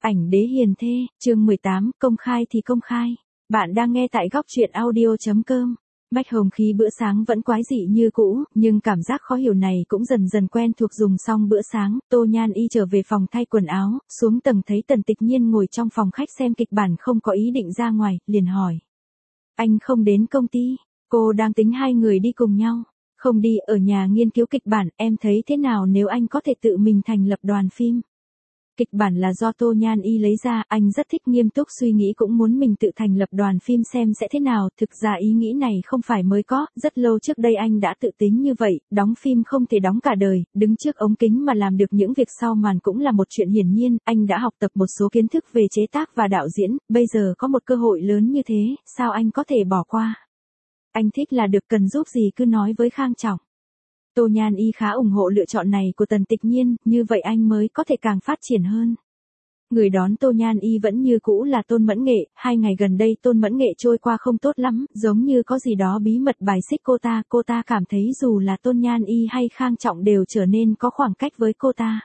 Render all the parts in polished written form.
Ảnh đế hiền thê, chương 18, công khai thì công khai. Bạn đang nghe tại góc truyện audio.com. Bách Hồng khí bữa sáng vẫn quái dị như cũ, nhưng cảm giác khó hiểu này cũng dần dần quen thuộc. Dùng xong bữa sáng, Tô Nhan Y trở về phòng thay quần áo, xuống tầng thấy Tần Tịch Nhiên ngồi trong phòng khách xem kịch bản không có ý định ra ngoài, liền hỏi. Anh không đến công ty, cô đang tính hai người đi cùng nhau. Không đi, ở nhà nghiên cứu kịch bản, em thấy thế nào nếu anh có thể tự mình thành lập đoàn phim. Kịch bản là do Tô Nhan Y lấy ra, anh rất thích, nghiêm túc suy nghĩ cũng muốn mình tự thành lập đoàn phim xem sẽ thế nào. Thực ra ý nghĩ này không phải mới có, rất lâu trước đây anh đã tự tính như vậy, đóng phim không thể đóng cả đời, đứng trước ống kính mà làm được những việc sau màn cũng là một chuyện hiển nhiên. Anh đã học tập một số kiến thức về chế tác và đạo diễn, bây giờ có một cơ hội lớn như thế, sao anh có thể bỏ qua. Anh thích là được, cần giúp gì cứ nói với Khang Trọng. Tô Nhan Y khá ủng hộ lựa chọn này của Tần Tịch Nhiên, như vậy anh mới có thể càng phát triển hơn. Người đón Tô Nhan Y vẫn như cũ là Tôn Mẫn Nghệ, 2 ngày gần đây Tôn Mẫn Nghệ trôi qua không tốt lắm, giống như có gì đó bí mật bài xích cô ta cảm thấy dù là Tôn Nhan Y hay Khang Trọng đều trở nên có khoảng cách với cô ta.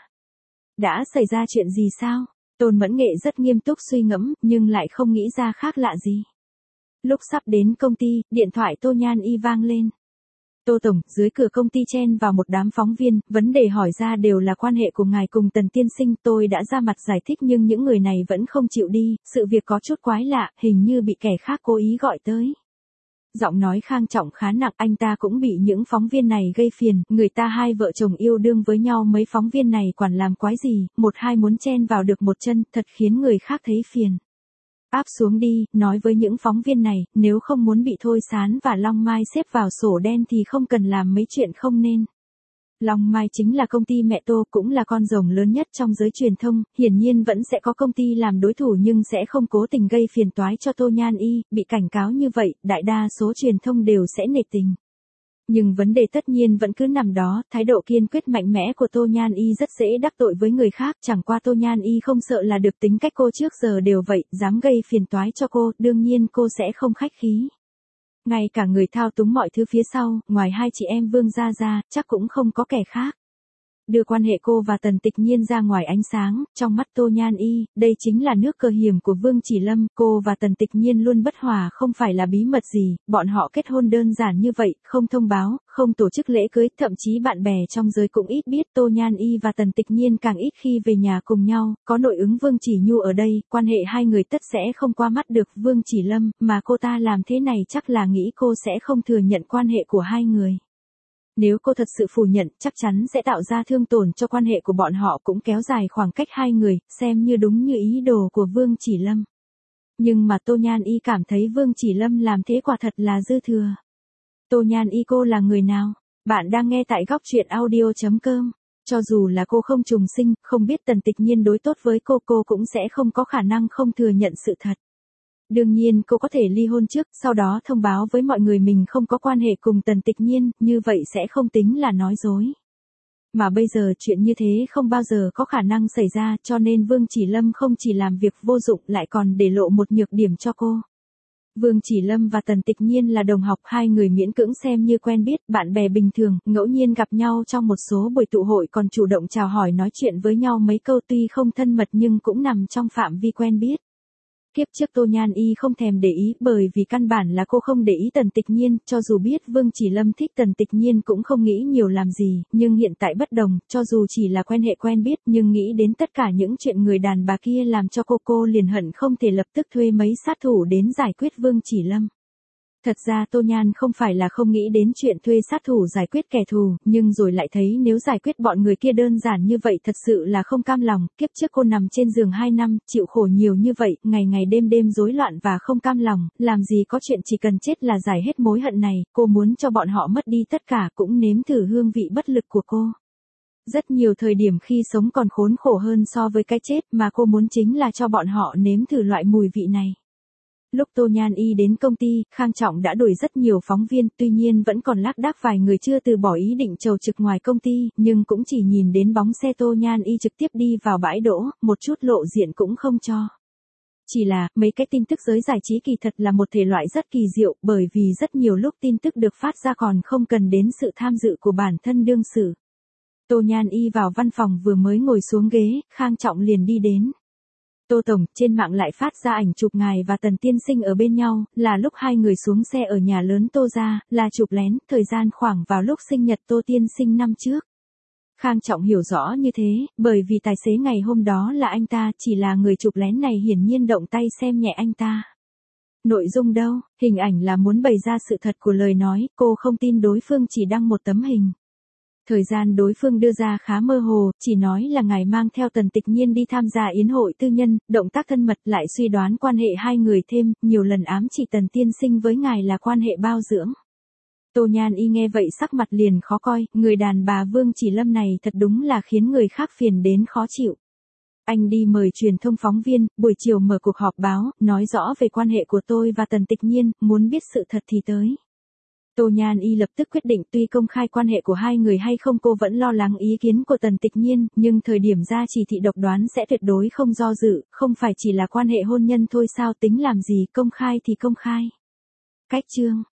Đã xảy ra chuyện gì sao? Tôn Mẫn Nghệ rất nghiêm túc suy ngẫm, nhưng lại không nghĩ ra khác lạ gì. Lúc sắp đến công ty, điện thoại Tô Nhan Y vang lên. Tô Tổng, dưới cửa công ty chen vào một đám phóng viên, vấn đề hỏi ra đều là quan hệ của ngài cùng Tần tiên sinh. Tôi đã ra mặt giải thích nhưng những người này vẫn không chịu đi, sự việc có chút quái lạ, hình như bị kẻ khác cố ý gọi tới. Giọng nói Khang Trọng khá nặng, anh ta cũng bị những phóng viên này gây phiền, người ta hai vợ chồng yêu đương với nhau, mấy phóng viên này quản làm quái gì, một hai muốn chen vào được một chân, thật khiến người khác thấy phiền. Áp xuống đi, nói với những phóng viên này, nếu không muốn bị Thôi Sán và Long Mai xếp vào sổ đen thì không cần làm mấy chuyện không nên. Long Mai chính là công ty mẹ Tô, cũng là con rồng lớn nhất trong giới truyền thông, hiển nhiên vẫn sẽ có công ty làm đối thủ nhưng sẽ không cố tình gây phiền toái cho Tô Nhan Y, bị cảnh cáo như vậy, đại đa số truyền thông đều sẽ nể tình. Nhưng vấn đề tất nhiên vẫn cứ nằm đó, thái độ kiên quyết mạnh mẽ của Tô Nhan Y rất dễ đắc tội với người khác, chẳng qua Tô Nhan Y không sợ là được, tính cách cô trước giờ đều vậy, dám gây phiền toái cho cô, đương nhiên cô sẽ không khách khí. Ngay cả người thao túng mọi thứ phía sau, ngoài hai chị em Vương Gia ra, chắc cũng không có kẻ khác. Đưa quan hệ cô và Tần Tịch Nhiên ra ngoài ánh sáng, trong mắt Tô Nhan Y, đây chính là nước cờ hiểm của Vương Chỉ Lâm, cô và Tần Tịch Nhiên luôn bất hòa không phải là bí mật gì, bọn họ kết hôn đơn giản như vậy, không thông báo, không tổ chức lễ cưới, thậm chí bạn bè trong giới cũng ít biết. Tô Nhan Y và Tần Tịch Nhiên càng ít khi về nhà cùng nhau, có nội ứng Vương Chỉ Nhu ở đây, quan hệ hai người tất sẽ không qua mắt được Vương Chỉ Lâm, mà cô ta làm thế này chắc là nghĩ cô sẽ không thừa nhận quan hệ của hai người. Nếu cô thật sự phủ nhận, chắc chắn sẽ tạo ra thương tổn cho quan hệ của bọn họ, cũng kéo dài khoảng cách hai người, xem như đúng như ý đồ của Vương Chỉ Lâm. Nhưng mà Tô Nhan Y cảm thấy Vương Chỉ Lâm làm thế quả thật là dư thừa. Tô Nhan Y, cô là người nào? Bạn đang nghe tại góc truyện audio.com. Cho dù là cô không trùng sinh, không biết Tần Tịch Nhiên đối tốt với cô cũng sẽ không có khả năng không thừa nhận sự thật. Đương nhiên cô có thể ly hôn trước, sau đó thông báo với mọi người mình không có quan hệ cùng Tần Tịch Nhiên, như vậy sẽ không tính là nói dối. Mà bây giờ chuyện như thế không bao giờ có khả năng xảy ra, cho nên Vương Chỉ Lâm không chỉ làm việc vô dụng lại còn để lộ một nhược điểm cho cô. Vương Chỉ Lâm và Tần Tịch Nhiên là đồng học, hai người miễn cưỡng xem như quen biết, bạn bè bình thường, ngẫu nhiên gặp nhau trong một số buổi tụ hội còn chủ động chào hỏi nói chuyện với nhau mấy câu, tuy không thân mật nhưng cũng nằm trong phạm vi quen biết. Kiếp trước Tô Nhan Y không thèm để ý, bởi vì căn bản là cô không để ý Tần Tịch Nhiên, cho dù biết Vương Chỉ Lâm thích Tần Tịch Nhiên cũng không nghĩ nhiều làm gì, nhưng hiện tại bất đồng, cho dù chỉ là quan hệ quen biết nhưng nghĩ đến tất cả những chuyện người đàn bà kia làm cho cô liền hận không thể lập tức thuê mấy sát thủ đến giải quyết Vương Chỉ Lâm. Thật ra Tô Nhan không phải là không nghĩ đến chuyện thuê sát thủ giải quyết kẻ thù, nhưng rồi lại thấy nếu giải quyết bọn người kia đơn giản như vậy thật sự là không cam lòng. Kiếp trước cô nằm trên giường 2 năm, chịu khổ nhiều như vậy, ngày ngày đêm đêm rối loạn và không cam lòng, làm gì có chuyện chỉ cần chết là giải hết mối hận này, cô muốn cho bọn họ mất đi tất cả, cũng nếm thử hương vị bất lực của cô. Rất nhiều thời điểm khi sống còn khốn khổ hơn so với cái chết, mà cô muốn chính là cho bọn họ nếm thử loại mùi vị này. Lúc Tô Nhan Y đến công ty, Khang Trọng đã đuổi rất nhiều phóng viên, tuy nhiên vẫn còn lác đác vài người chưa từ bỏ ý định chầu trực ngoài công ty, nhưng cũng chỉ nhìn đến bóng xe Tô Nhan Y trực tiếp đi vào bãi đỗ, một chút lộ diện cũng không cho. Chỉ là, mấy cái tin tức giới giải trí kỳ thật là một thể loại rất kỳ diệu, bởi vì rất nhiều lúc tin tức được phát ra còn không cần đến sự tham dự của bản thân đương sự. Tô Nhan Y vào văn phòng vừa mới ngồi xuống ghế, Khang Trọng liền đi đến. Tô Tổng, trên mạng lại phát ra ảnh chụp ngài và Tần Tiên Sinh ở bên nhau, là lúc hai người xuống xe ở nhà lớn Tô gia, là chụp lén, thời gian khoảng vào lúc sinh nhật Tô Tiên Sinh năm trước. Khang Trọng hiểu rõ như thế, bởi vì tài xế ngày hôm đó là anh ta, chỉ là người chụp lén này hiển nhiên động tay xem nhẹ anh ta. Nội dung đâu, hình ảnh là muốn bày ra sự thật của lời nói, cô không tin đối phương chỉ đăng một tấm hình. Thời gian đối phương đưa ra khá mơ hồ, chỉ nói là ngài mang theo Tần Tịch Nhiên đi tham gia yến hội tư nhân, động tác thân mật, lại suy đoán quan hệ hai người thêm, nhiều lần ám chỉ Tần Tiên Sinh với ngài là quan hệ bao dưỡng. Tô Nhan Y nghe vậy sắc mặt liền khó coi, người đàn bà Vương Chỉ Lâm này thật đúng là khiến người khác phiền đến khó chịu. Anh đi mời truyền thông phóng viên, buổi chiều mở cuộc họp báo, nói rõ về quan hệ của tôi và Tần Tịch Nhiên, muốn biết sự thật thì tới. Tô Nhan Y lập tức quyết định tuy công khai quan hệ của hai người hay không cô vẫn lo lắng ý kiến của Tần Tịch Nhiên, nhưng thời điểm ra chỉ thị độc đoán sẽ tuyệt đối không do dự, không phải chỉ là quan hệ hôn nhân thôi sao tính làm gì, công khai thì công khai. Cách chương